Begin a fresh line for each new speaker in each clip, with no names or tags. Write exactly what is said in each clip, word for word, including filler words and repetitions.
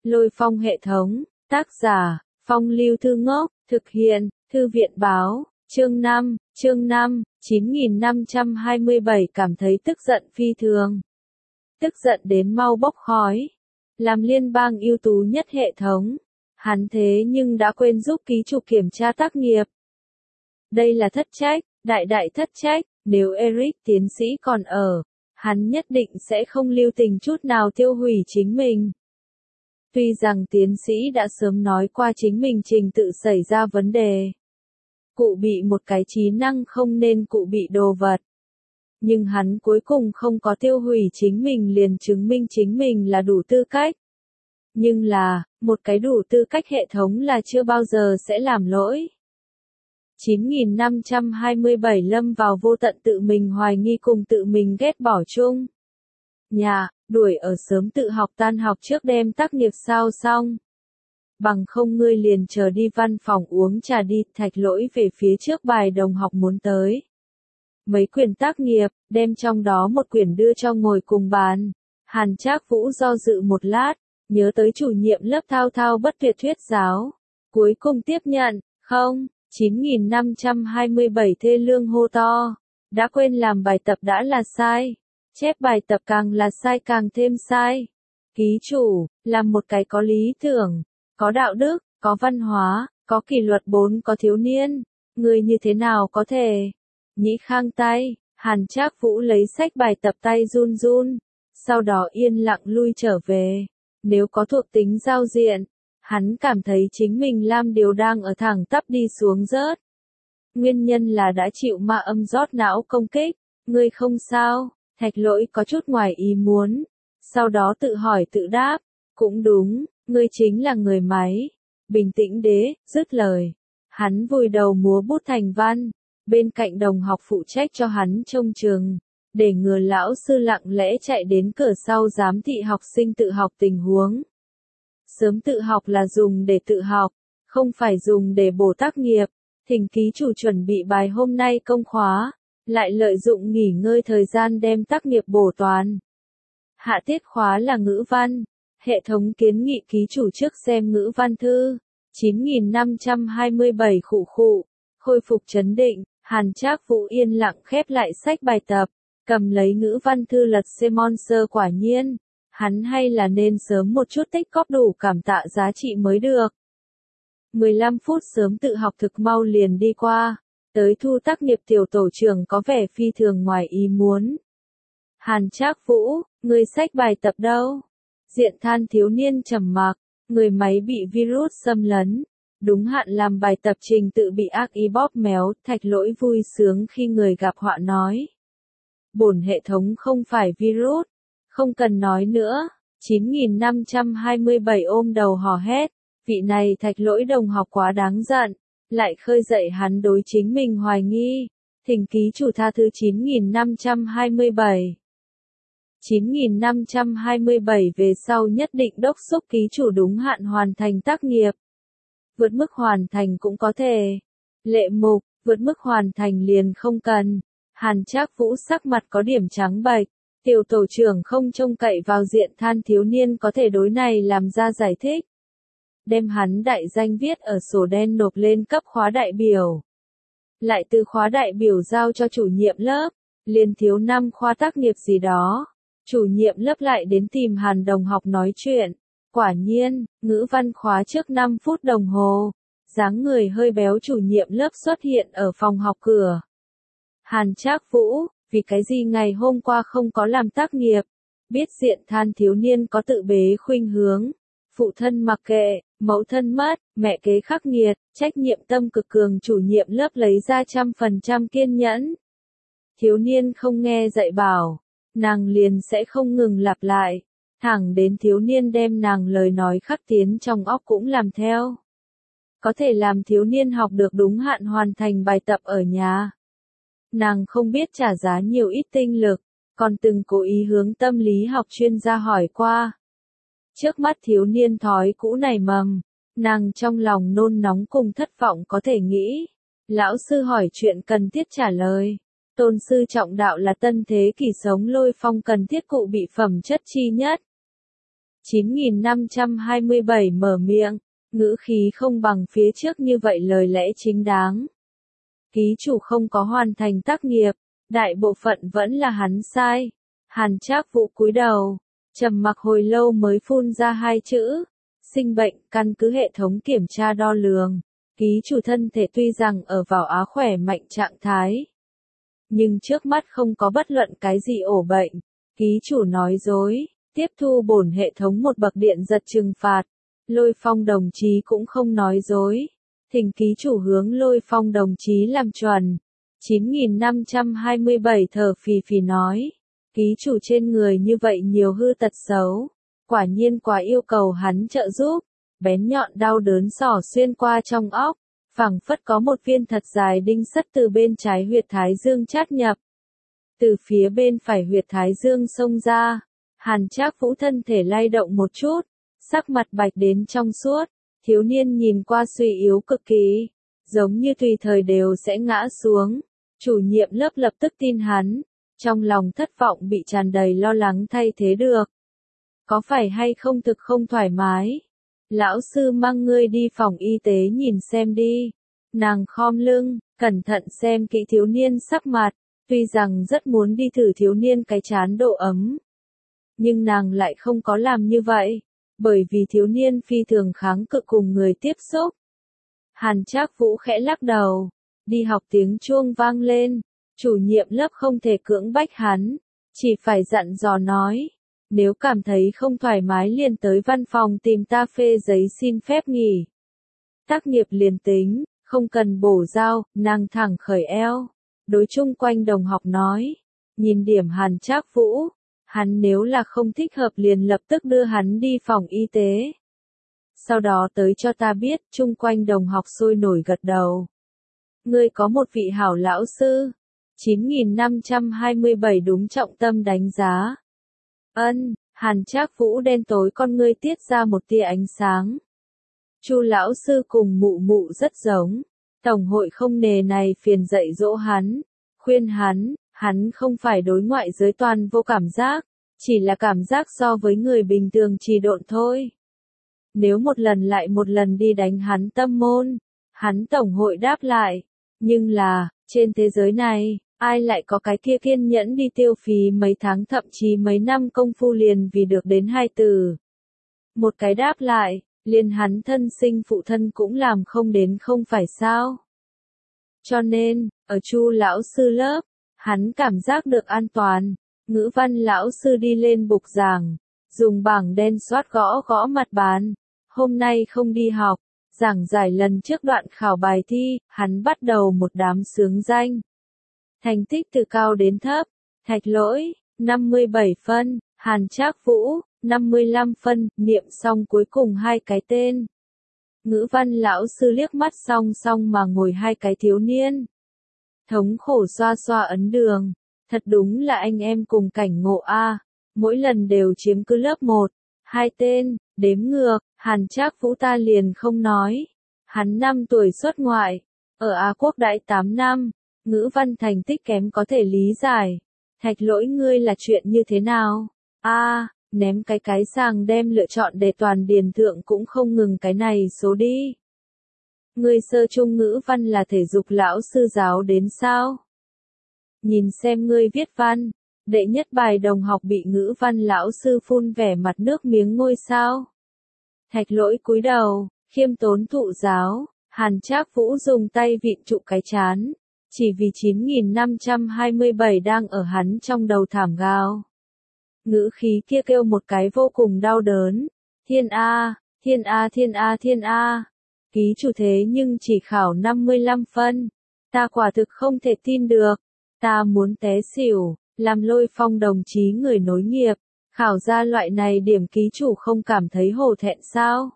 Lôi Phong hệ thống, tác giả, Phong Lưu Thư Ngốc, thực hiện, Thư viện báo, chương năm, chương năm, chín nghìn năm trăm hai mươi bảy cảm thấy tức giận phi thường. Tức giận đến mau bốc khói. Làm liên bang ưu tú nhất hệ thống. Hắn thế nhưng đã quên giúp ký chủ kiểm tra tác nghiệp. Đây là thất trách, đại đại thất trách, nếu Eric tiến sĩ còn ở, hắn nhất định sẽ không lưu tình chút nào tiêu hủy chính mình. Tuy rằng tiến sĩ đã sớm nói qua chính mình trình tự xảy ra vấn đề. Cụ bị một cái trí năng không nên cụ bị đồ vật. Nhưng hắn cuối cùng không có tiêu hủy chính mình liền chứng minh chính mình là đủ tư cách. Nhưng là, một cái đủ tư cách hệ thống là chưa bao giờ sẽ làm lỗi. chín nghìn năm trăm hai mươi bảy lâm vào vô tận tự mình hoài nghi cùng tự mình ghét bỏ chung. Nhà, đuổi ở sớm tự học tan học trước đem tác nghiệp sao xong. Bằng không ngươi liền chờ đi văn phòng uống trà đi, Thạch Lỗi về phía trước bài đồng học muốn tới. Mấy quyển tác nghiệp, đem trong đó một quyển đưa cho ngồi cùng bàn. Hàn Trác Vũ do dự một lát, nhớ tới chủ nhiệm lớp thao thao bất tuyệt thuyết giáo. Cuối cùng tiếp nhận, không, chín nghìn năm trăm hai mươi bảy thê lương hô to. Đã quên làm bài tập đã là sai. Chép bài tập càng là sai càng thêm sai. Ký chủ, làm một cái có lý tưởng, có đạo đức, có văn hóa, có kỷ luật bốn có thiếu niên. Người như thế nào có thể? Nhĩ Khang tay, Hàn Trác Vũ lấy sách bài tập tay run run. Sau đó yên lặng lui trở về. Nếu có thuộc tính giao diện, hắn cảm thấy chính mình làm điều đang ở thẳng tắp đi xuống rớt. Nguyên nhân là đã chịu ma âm rót não công kích. Ngươi không sao, Thạch Lỗi có chút ngoài ý muốn. Sau đó tự hỏi tự đáp, cũng đúng, ngươi chính là người máy. Bình tĩnh đế, dứt lời. Hắn vùi đầu múa bút thành văn. Bên cạnh đồng học phụ trách cho hắn trông chừng. Để ngừa lão sư lặng lẽ chạy đến cửa sau giám thị học sinh tự học tình huống. Sớm tự học là dùng để tự học, không phải dùng để bổ tác nghiệp. Thỉnh ký chủ chuẩn bị bài hôm nay công khóa, lại lợi dụng nghỉ ngơi thời gian đem tác nghiệp bổ toàn. Hạ tiết khóa là ngữ văn. Hệ thống kiến nghị ký chủ trước xem ngữ văn thư. chín nghìn năm trăm hai mươi bảy khụ khụ. Khôi phục trấn định, Hàn Trác Vũ yên lặng khép lại sách bài tập. Cầm lấy ngữ văn thư lật xem monster quả nhiên. Hắn hay là nên sớm một chút tích góp đủ cảm tạ giá trị mới được. mười lăm phút sớm tự học thực mau liền đi qua. Tới thu tác nghiệp tiểu tổ trưởng có vẻ phi thường ngoài ý muốn. Hàn Trác Vũ, người sách bài tập đâu? Diện Than thiếu niên trầm mặc, người máy bị virus xâm lấn. Đúng hạn làm bài tập trình tự bị ác ý bóp méo, Thạch Lỗi vui sướng khi người gặp họa nói. Bổn hệ thống không phải virus, không cần nói nữa. chín nghìn năm trăm hai mươi bảy ôm đầu hò hét, vị này Thạch Lỗi đồng học quá đáng giận, lại khơi dậy hắn đối chính mình hoài nghi. Thỉnh ký chủ tha thứ chín nghìn năm trăm hai mươi bảy. chín nghìn năm trăm hai mươi bảy về sau nhất định đốc thúc ký chủ đúng hạn hoàn thành tác nghiệp. Vượt mức hoàn thành cũng có thể. Lệ mục, vượt mức hoàn thành liền không cần. Hàn Trác Vũ sắc mặt có điểm trắng bệch. Tiểu tổ trưởng không trông cậy vào Diện Than thiếu niên có thể đối này làm ra giải thích. Đem hắn đại danh viết ở sổ đen nộp lên cấp khóa đại biểu. Lại từ khóa đại biểu giao cho chủ nhiệm lớp. Liền thiếu năm khoa tác nghiệp gì đó. Chủ nhiệm lớp lại đến tìm Hàn đồng học nói chuyện. Quả nhiên, ngữ văn khóa trước năm phút đồng hồ. Dáng người hơi béo chủ nhiệm lớp xuất hiện ở phòng học cửa. Hàn Trác Vũ, vì cái gì ngày hôm qua không có làm tác nghiệp? Biết Diện Than thiếu niên có tự bế khuynh hướng. Phụ thân mặc kệ, mẫu thân mất, mẹ kế khắc nghiệt, trách nhiệm tâm cực cường chủ nhiệm lớp lấy ra trăm phần trăm kiên nhẫn. Thiếu niên không nghe dạy bảo, nàng liền sẽ không ngừng lặp lại. Thẳng đến thiếu niên đem nàng lời nói khắc tiến trong óc cũng làm theo. Có thể làm thiếu niên học được đúng hạn hoàn thành bài tập ở nhà. Nàng không biết trả giá nhiều ít tinh lực, còn từng cố ý hướng tâm lý học chuyên gia hỏi qua. Trước mắt thiếu niên thói cũ này mầm, nàng trong lòng nôn nóng cùng thất vọng có thể nghĩ. Lão sư hỏi chuyện cần thiết trả lời. Tôn sư trọng đạo là tân thế kỷ sống Lôi Phong cần thiết cụ bị phẩm chất chi nhất. chín nghìn năm trăm hai mươi bảy mở miệng, ngữ khí không bằng phía trước như vậy lời lẽ chính đáng. Ký chủ không có hoàn thành tác nghiệp, đại bộ phận vẫn là hắn sai. Hàn Trác Vũ cúi đầu, trầm mặc hồi lâu mới phun ra hai chữ, sinh bệnh. Căn cứ hệ thống kiểm tra đo lường, ký chủ thân thể tuy rằng ở vào á khỏe mạnh trạng thái, nhưng trước mắt không có bất luận cái gì ổ bệnh. Ký chủ nói dối, tiếp thu bổn hệ thống một bậc điện giật trừng phạt. Lôi Phong đồng chí cũng không nói dối, thỉnh ký chủ hướng Lôi Phong đồng chí làm chuẩn. chín nghìn năm trăm hai mươi bảy thở phì phì nói, ký chủ trên người như vậy nhiều hư tật xấu, quả nhiên quá yêu cầu hắn trợ giúp. Bén nhọn đau đớn xỏ xuyên qua trong óc, phảng phất có một viên thật dài đinh sắt từ bên trái huyệt thái dương chát nhập, từ phía bên phải huyệt thái dương xông ra. Hàn Trác Vũ thân thể lay động một chút, sắc mặt bạch đến trong suốt. Thiếu niên nhìn qua suy yếu cực kỳ, giống như tùy thời đều sẽ ngã xuống. Chủ nhiệm lớp lập tức tin hắn, trong lòng thất vọng bị tràn đầy lo lắng thay thế được. Có phải hay không thực không thoải mái? Lão sư mang ngươi đi phòng y tế nhìn xem đi. Nàng khom lưng, cẩn thận xem kỹ thiếu niên sắc mặt, tuy rằng rất muốn đi thử thiếu niên cái chán độ ấm, nhưng nàng lại không có làm như vậy, bởi vì thiếu niên phi thường kháng cự cùng người tiếp xúc. Hàn Trác Vũ khẽ lắc đầu, đi học tiếng chuông vang lên, chủ nhiệm lớp không thể cưỡng bách hắn, chỉ phải dặn dò nói, nếu cảm thấy không thoải mái liền tới văn phòng tìm ta phê giấy xin phép nghỉ. Tác nghiệp liền tính, không cần bổ giao. Nàng thẳng khởi eo, đối chung quanh đồng học nói, nhìn điểm Hàn Trác Vũ, hắn nếu là không thích hợp liền lập tức đưa hắn đi phòng y tế. Sau đó tới cho ta biết. Chung quanh đồng học sôi nổi gật đầu. Ngươi có một vị hảo lão sư. chín nghìn năm trăm hai mươi bảy đúng trọng tâm đánh giá. Ân. Hàn Trác Vũ đen tối con ngươi tiết ra một tia ánh sáng. Chu lão sư cùng mụ mụ rất giống. Tổng hội không nề này phiền dạy dỗ hắn, khuyên hắn, hắn không phải đối ngoại giới toàn vô cảm giác, chỉ là cảm giác so với người bình thường trì độn thôi. Nếu một lần lại một lần đi đánh hắn tâm môn, hắn tổng hội đáp lại. Nhưng là, trên thế giới này, ai lại có cái kia kiên nhẫn đi tiêu phí mấy tháng thậm chí mấy năm công phu liền vì được đến hai từ. Một cái đáp lại, liền hắn thân sinh phụ thân cũng làm không đến không phải sao. Cho nên, ở Chu lão sư lớp, hắn cảm giác được an toàn. Ngữ văn lão sư đi lên bục giảng, dùng bảng đen xoát gõ gõ mặt bàn. Hôm nay không đi học, giảng giải lần trước đoạn khảo bài thi, hắn bắt đầu một đám xướng danh. Thành tích từ cao đến thấp, Thạch Lỗi, năm mươi bảy phân, Hàn Trác Vũ, năm mươi lăm phân, niệm xong cuối cùng hai cái tên. Ngữ văn lão sư liếc mắt song song mà ngồi hai cái thiếu niên. Thống khổ xoa xoa ấn đường, thật đúng là anh em cùng cảnh ngộ a, mỗi lần đều chiếm cứ lớp một, hai tên, đếm ngược. Hàn Trác Vũ ta liền không nói. Hắn năm tuổi xuất ngoại, ở Á Quốc đãi tám năm, ngữ văn thành tích kém có thể lý giải. Thạch Lỗi ngươi là chuyện như thế nào? A, ném cái cái sàng đem lựa chọn để toàn điền thượng cũng không ngừng cái này số đi. Ngươi sơ trung ngữ văn là thể dục lão sư giáo đến sao? Nhìn xem ngươi viết văn, đệ nhất bài đồng học bị ngữ văn lão sư phun vẻ mặt nước miếng ngôi sao. Thạch Lỗi cúi đầu, khiêm tốn thụ giáo. Hàn Trác Vũ dùng tay vịn trụ cái chán, chỉ vì chín nghìn năm trăm hai mươi bảy đang ở hắn trong đầu thảm gào. Ngữ khí kia kêu một cái vô cùng đau đớn. Thiên A, thiên A thiên A thiên A. Ký chủ thế nhưng chỉ khảo năm mươi lăm phân. Ta quả thực không thể tin được. Ta muốn té xỉu, làm Lôi Phong đồng chí người nối nghiệp. Khảo ra loại này điểm ký chủ không cảm thấy hổ thẹn sao?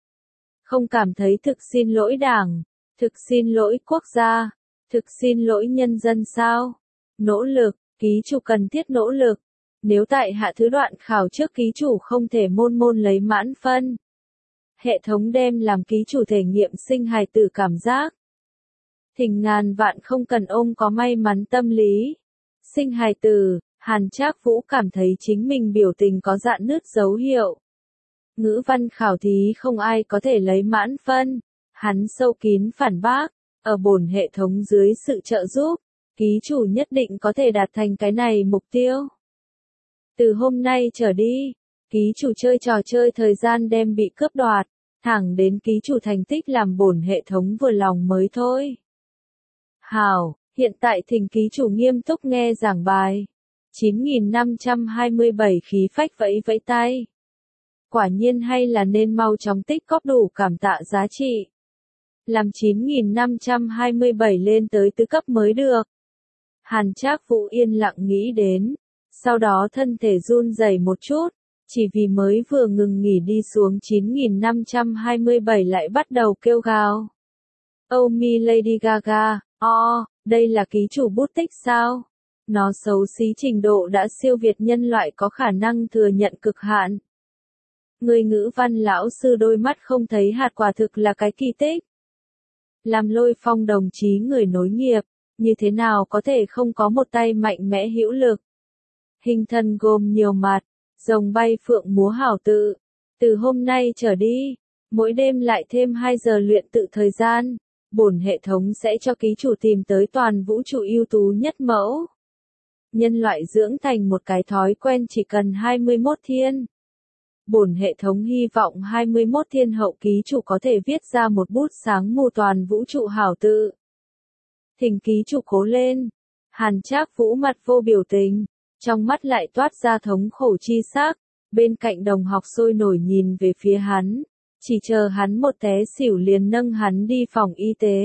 Không cảm thấy thực xin lỗi đảng, thực xin lỗi quốc gia, thực xin lỗi nhân dân sao? Nỗ lực, ký chủ cần thiết nỗ lực. Nếu tại hạ thứ đoạn khảo trước ký chủ không thể môn môn lấy mãn phân, hệ thống đem làm ký chủ thể nghiệm sinh hài tử cảm giác. Thỉnh ngàn vạn không cần ôm có may mắn tâm lý. Sinh hài tử, Hàn Trác Vũ cảm thấy chính mình biểu tình có rạn nứt dấu hiệu. Ngữ văn khảo thí không ai có thể lấy mãn phân. Hắn sâu kín phản bác, ở bổn hệ thống dưới sự trợ giúp, ký chủ nhất định có thể đạt thành cái này mục tiêu. Từ hôm nay trở đi, ký chủ chơi trò chơi thời gian đem bị cướp đoạt, thẳng đến ký chủ thành tích làm bổn hệ thống vừa lòng mới thôi. Hảo, hiện tại thỉnh ký chủ nghiêm túc nghe giảng bài. chín nghìn năm trăm hai mươi bảy khí phách vẫy vẫy tay. Quả nhiên hay là nên mau chóng tích góp đủ cảm tạ giá trị. Làm chín nghìn năm trăm hai mươi bảy lên tới tứ cấp mới được. Hàn Trác Vũ yên lặng nghĩ đến, sau đó thân thể run rẩy một chút, chỉ vì mới vừa ngừng nghỉ đi xuống chín nghìn năm trăm hai mươi bảy lại bắt đầu kêu gào. Oh me Lady Gaga, oh, đây là ký chủ bút tích sao? Nó xấu xí trình độ đã siêu việt nhân loại có khả năng thừa nhận cực hạn. Người ngữ văn lão sư đôi mắt không thấy hạt quả thực là cái kỳ tích. Làm Lôi Phong đồng chí người nối nghiệp, như thế nào có thể không có một tay mạnh mẽ hữu lực. Hình thân gồm nhiều mặt, rồng bay phượng múa hảo tự. Từ hôm nay trở đi, mỗi đêm lại thêm hai giờ luyện tự thời gian, bổn hệ thống sẽ cho ký chủ tìm tới toàn vũ trụ ưu tú nhất mẫu. Nhân loại dưỡng thành một cái thói quen chỉ cần hai mươi mốt thiên. Bổn hệ thống hy vọng hai mươi mốt thiên hậu ký chủ có thể viết ra một bút sáng mù toàn vũ trụ hảo tự. Thỉnh ký chủ cố lên. Hàn Trác Vũ mặt vô biểu tình, trong mắt lại toát ra thống khổ chi sắc, bên cạnh đồng học sôi nổi nhìn về phía hắn, chỉ chờ hắn một té xỉu liền nâng hắn đi phòng y tế.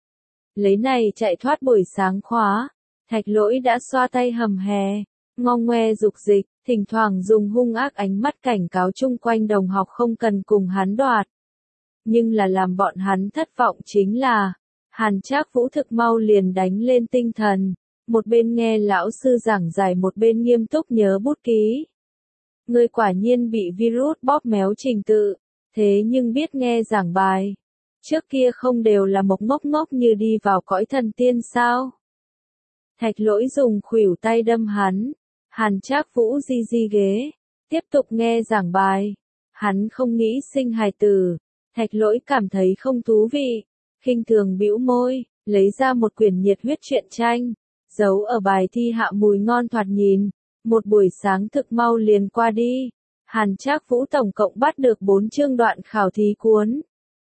Lấy này chạy thoát buổi sáng khóa, Thạch Lỗi đã xoa tay hầm hè, ngong ngoe dục dịch, thỉnh thoảng dùng hung ác ánh mắt cảnh cáo chung quanh đồng học không cần cùng hắn đoạt. Nhưng là làm bọn hắn thất vọng chính là, Hàn Trác Vũ thực mau liền đánh lên tinh thần, một bên nghe lão sư giảng giải một bên nghiêm túc nhớ bút ký. Người quả nhiên bị virus bóp méo trình tự, thế nhưng biết nghe giảng bài. Trước kia không đều là một ngốc ngốc như đi vào cõi thần tiên sao? Thạch Lỗi dùng khuỷu tay đâm hắn. Hàn Trác Vũ di di ghế, tiếp tục nghe giảng bài. Hắn không nghĩ sinh hài tử. Thạch Lỗi cảm thấy không thú vị, khinh thường bĩu môi, lấy ra một quyển nhiệt huyết truyện tranh, giấu ở bài thi hạ mùi ngon thoạt nhìn. Một buổi sáng thực mau liền qua đi. Hàn Trác Vũ tổng cộng bắt được bốn chương đoạn khảo thí cuốn.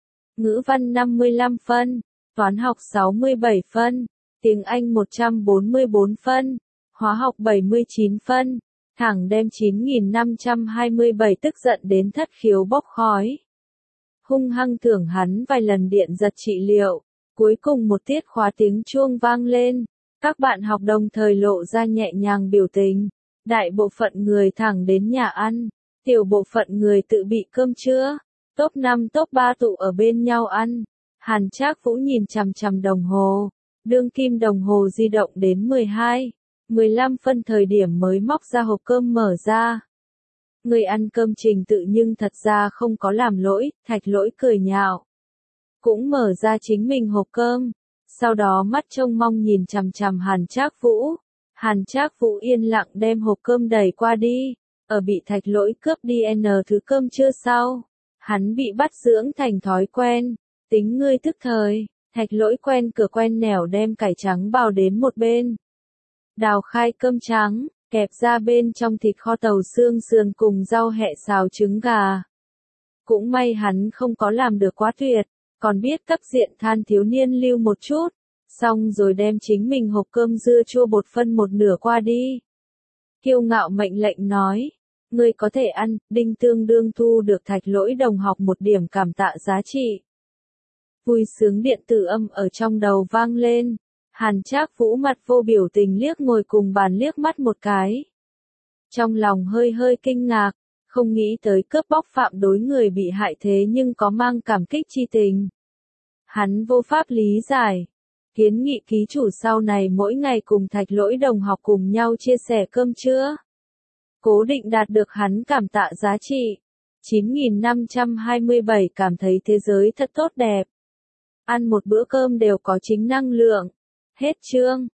Ngữ văn năm mươi lăm phân, toán học sáu mươi bảy phân, tiếng Anh một trăm bốn mươi bốn phân, hóa học bảy mươi chín phân, thẳng đem chín nghìn năm trăm hai mươi bảy tức giận đến thất khiếu bốc khói. Hung hăng thưởng hắn vài lần điện giật trị liệu, cuối cùng một tiết khóa tiếng chuông vang lên, các bạn học đồng thời lộ ra nhẹ nhàng biểu tình, đại bộ phận người thẳng đến nhà ăn, tiểu bộ phận người tự bị cơm trưa, top năm top ba tụ ở bên nhau ăn. Hàn Trác Vũ nhìn chằm chằm đồng hồ, đương kim đồng hồ di động đến mười hai, mười lăm phân thời điểm mới móc ra hộp cơm mở ra. Người ăn cơm trình tự nhưng thật ra không có làm lỗi, Thạch Lỗi cười nhạo. Cũng mở ra chính mình hộp cơm, sau đó mắt trông mong nhìn chằm chằm Hàn Trác Vũ. Hàn Trác Vũ yên lặng đem hộp cơm đẩy qua đi, ở bị Thạch Lỗi cướp đi n thứ cơm trưa sau. Hắn bị bắt dưỡng thành thói quen, tính ngươi tức thời, Thạch Lỗi quen cửa quen nẻo đem cải trắng bào đến một bên. Đào khai cơm trắng, kẹp ra bên trong thịt kho tàu xương sườn cùng rau hẹ xào trứng gà. Cũng may hắn không có làm được quá tuyệt, còn biết cấp diện than thiếu niên lưu một chút, xong rồi đem chính mình hộp cơm dưa chua bột phân một nửa qua đi. Kiêu ngạo mệnh lệnh nói, ngươi có thể ăn, đinh tương đương thu được Thạch Lỗi đồng học một điểm cảm tạ giá trị. Vui sướng điện tử âm ở trong đầu vang lên, Hàn Trác Vũ mặt vô biểu tình liếc ngồi cùng bàn liếc mắt một cái. Trong lòng hơi hơi kinh ngạc, không nghĩ tới cướp bóc phạm đối người bị hại thế nhưng có mang cảm kích chi tình. Hắn vô pháp lý giải, kiến nghị ký chủ sau này mỗi ngày cùng Thạch Lỗi đồng học cùng nhau chia sẻ cơm trưa. Cố định đạt được hắn cảm tạ giá trị. chín nghìn năm trăm hai mươi bảy cảm thấy thế giới thật tốt đẹp. Ăn một bữa cơm đều có chính năng lượng. Hết chương.